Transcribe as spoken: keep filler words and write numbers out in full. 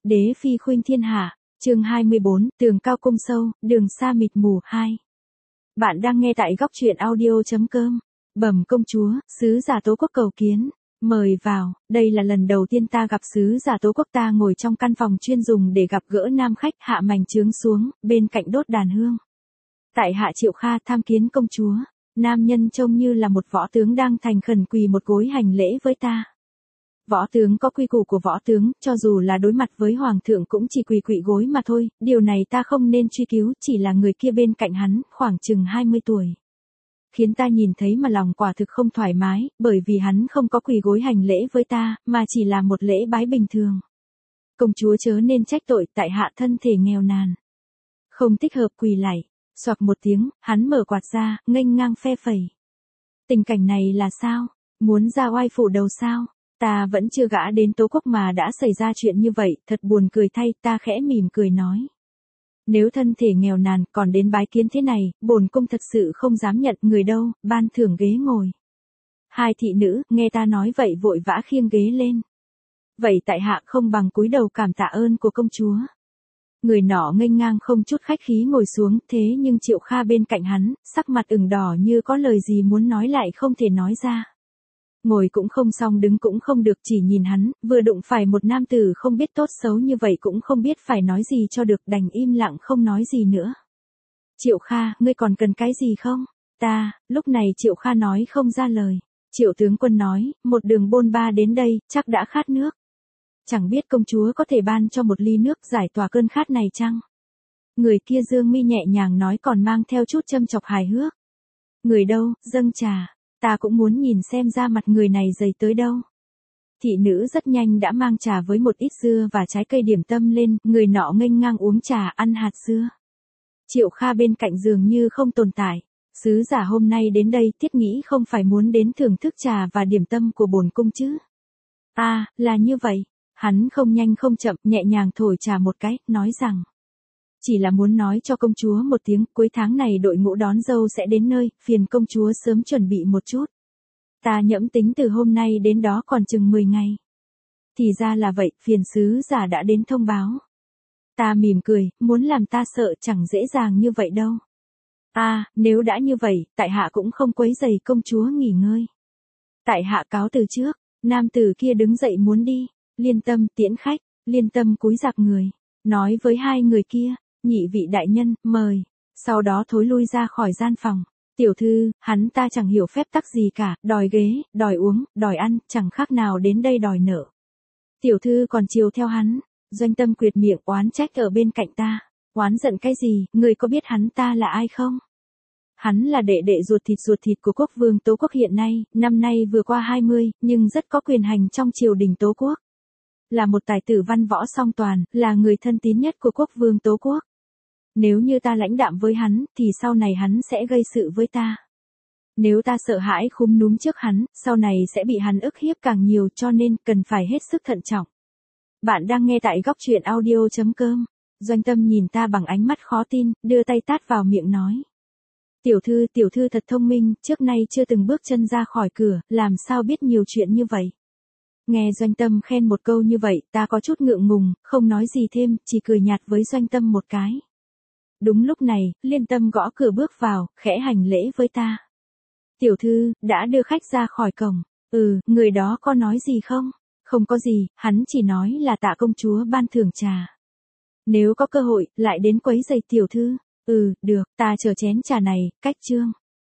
Đế phi khuynh thiên hạ, chương hai mươi bốn, tường cao cung sâu, đường xa mịt mù hai. Bạn đang nghe tại góc truyện audio chấm com. Bẩm công chúa, sứ giả Tố Quốc cầu kiến. Mời vào, đây là lần đầu tiên ta gặp sứ giả Tố Quốc, ta ngồi trong căn phòng chuyên dùng để gặp gỡ nam khách, hạ mảnh trướng xuống, bên cạnh đốt đàn hương. Tại hạ Triệu Kha tham kiến công chúa. Nam nhân trông như là một võ tướng đang thành khẩn quỳ một gối hành lễ với ta. Võ tướng có quy củ của võ tướng, cho dù là đối mặt với hoàng thượng cũng chỉ quỳ quỵ gối mà thôi, điều này ta không nên truy cứu, chỉ là người kia bên cạnh hắn, khoảng chừng hai mươi tuổi. Khiến ta nhìn thấy mà lòng quả thực không thoải mái, bởi vì hắn không có quỳ gối hành lễ với ta, mà chỉ là một lễ bái bình thường. Công chúa chớ nên trách tội, tại hạ thân thể nghèo nàn. Không thích hợp quỳ lạy. Xoạc một tiếng, hắn mở quạt ra, nghênh ngang phe phẩy. Tình cảnh này là sao? Muốn ra oai phủ đầu sao? Ta vẫn chưa gã đến Tố Quốc mà đã xảy ra chuyện như vậy, thật buồn cười thay, ta khẽ mỉm cười nói. Nếu thân thể nghèo nàn còn đến bái kiến thế này, bổn cung thật sự không dám nhận người đâu, ban thưởng ghế ngồi. Hai thị nữ, nghe ta nói vậy vội vã khiêng ghế lên. Vậy tại hạ không bằng cúi đầu cảm tạ ơn của công chúa. Người nọ nghênh ngang không chút khách khí ngồi xuống, thế nhưng Triệu Kha bên cạnh hắn, sắc mặt ửng đỏ như có lời gì muốn nói lại không thể nói ra. Ngồi cũng không xong, đứng cũng không được, chỉ nhìn hắn, vừa đụng phải một nam tử không biết tốt xấu như vậy cũng không biết phải nói gì cho được, đành im lặng không nói gì nữa. Triệu Kha, ngươi còn cần cái gì không? Ta, lúc này Triệu Kha nói không ra lời. Triệu tướng quân nói, một đường bôn ba đến đây, chắc đã khát nước. Chẳng biết công chúa có thể ban cho một ly nước giải tỏa cơn khát này chăng? Người kia dương mi nhẹ nhàng nói, còn mang theo chút châm chọc hài hước. Người đâu, dâng trà. Ta cũng muốn nhìn xem ra mặt người này dày tới đâu. Thị nữ rất nhanh đã mang trà với một ít dưa và trái cây điểm tâm lên, người nọ nghênh ngang uống trà ăn hạt dưa. Triệu Kha bên cạnh dường như không tồn tại. Sứ giả hôm nay đến đây thiết nghĩ không phải muốn đến thưởng thức trà và điểm tâm của bổn cung chứ. À, là như vậy. Hắn không nhanh không chậm, nhẹ nhàng thổi trà một cái, nói rằng. Chỉ là muốn nói cho công chúa một tiếng, cuối tháng này đội ngũ đón dâu sẽ đến nơi, phiền công chúa sớm chuẩn bị một chút. Ta nhẫm tính từ hôm nay đến đó còn chừng mười ngày. Thì ra là vậy, phiền sứ giả đã đến thông báo. Ta mỉm cười, muốn làm ta sợ chẳng dễ dàng như vậy đâu. À, nếu đã như vậy, tại hạ cũng không quấy rầy công chúa nghỉ ngơi. Tại hạ cáo từ trước, nam tử kia đứng dậy muốn đi. Liên Tâm tiễn khách, Liên Tâm cúi rạp người, nói với hai người kia, nhị vị đại nhân, mời, sau đó thối lui ra khỏi gian phòng. Tiểu thư, hắn ta chẳng hiểu phép tắc gì cả, đòi ghế, đòi uống, đòi ăn, chẳng khác nào đến đây đòi nợ. Tiểu thư còn chiều theo hắn, Doanh Tâm quyệt miệng oán trách ở bên cạnh ta, oán giận cái gì, người có biết hắn ta là ai không? Hắn là đệ đệ ruột thịt ruột thịt của quốc vương Tố Quốc hiện nay, năm nay vừa qua hai mươi, nhưng rất có quyền hành trong triều đình Tố Quốc. Là một tài tử văn võ song toàn, là người thân tín nhất của quốc vương Tố Quốc. Nếu như ta lãnh đạm với hắn, thì sau này hắn sẽ gây sự với ta. Nếu ta sợ hãi khúm núm trước hắn, sau này sẽ bị hắn ức hiếp càng nhiều, cho nên cần phải hết sức thận trọng. Bạn đang nghe tại góc truyện audio chấm com. Doanh Tâm nhìn ta bằng ánh mắt khó tin, đưa tay tát vào miệng nói. Tiểu thư, tiểu thư thật thông minh, trước nay chưa từng bước chân ra khỏi cửa, làm sao biết nhiều chuyện như vậy. Nghe Doanh Tâm khen một câu như vậy, ta có chút ngượng ngùng, không nói gì thêm, chỉ cười nhạt với Doanh Tâm một cái. Đúng lúc này, Liên Tâm gõ cửa bước vào, khẽ hành lễ với ta. Tiểu thư, đã đưa khách ra khỏi cổng. Ừ, người đó có nói gì không? Không có gì, hắn chỉ nói là tạ công chúa ban thưởng trà. Nếu có cơ hội, lại đến quấy giày tiểu thư. Ừ, được, ta chờ chén trà này, cách chương.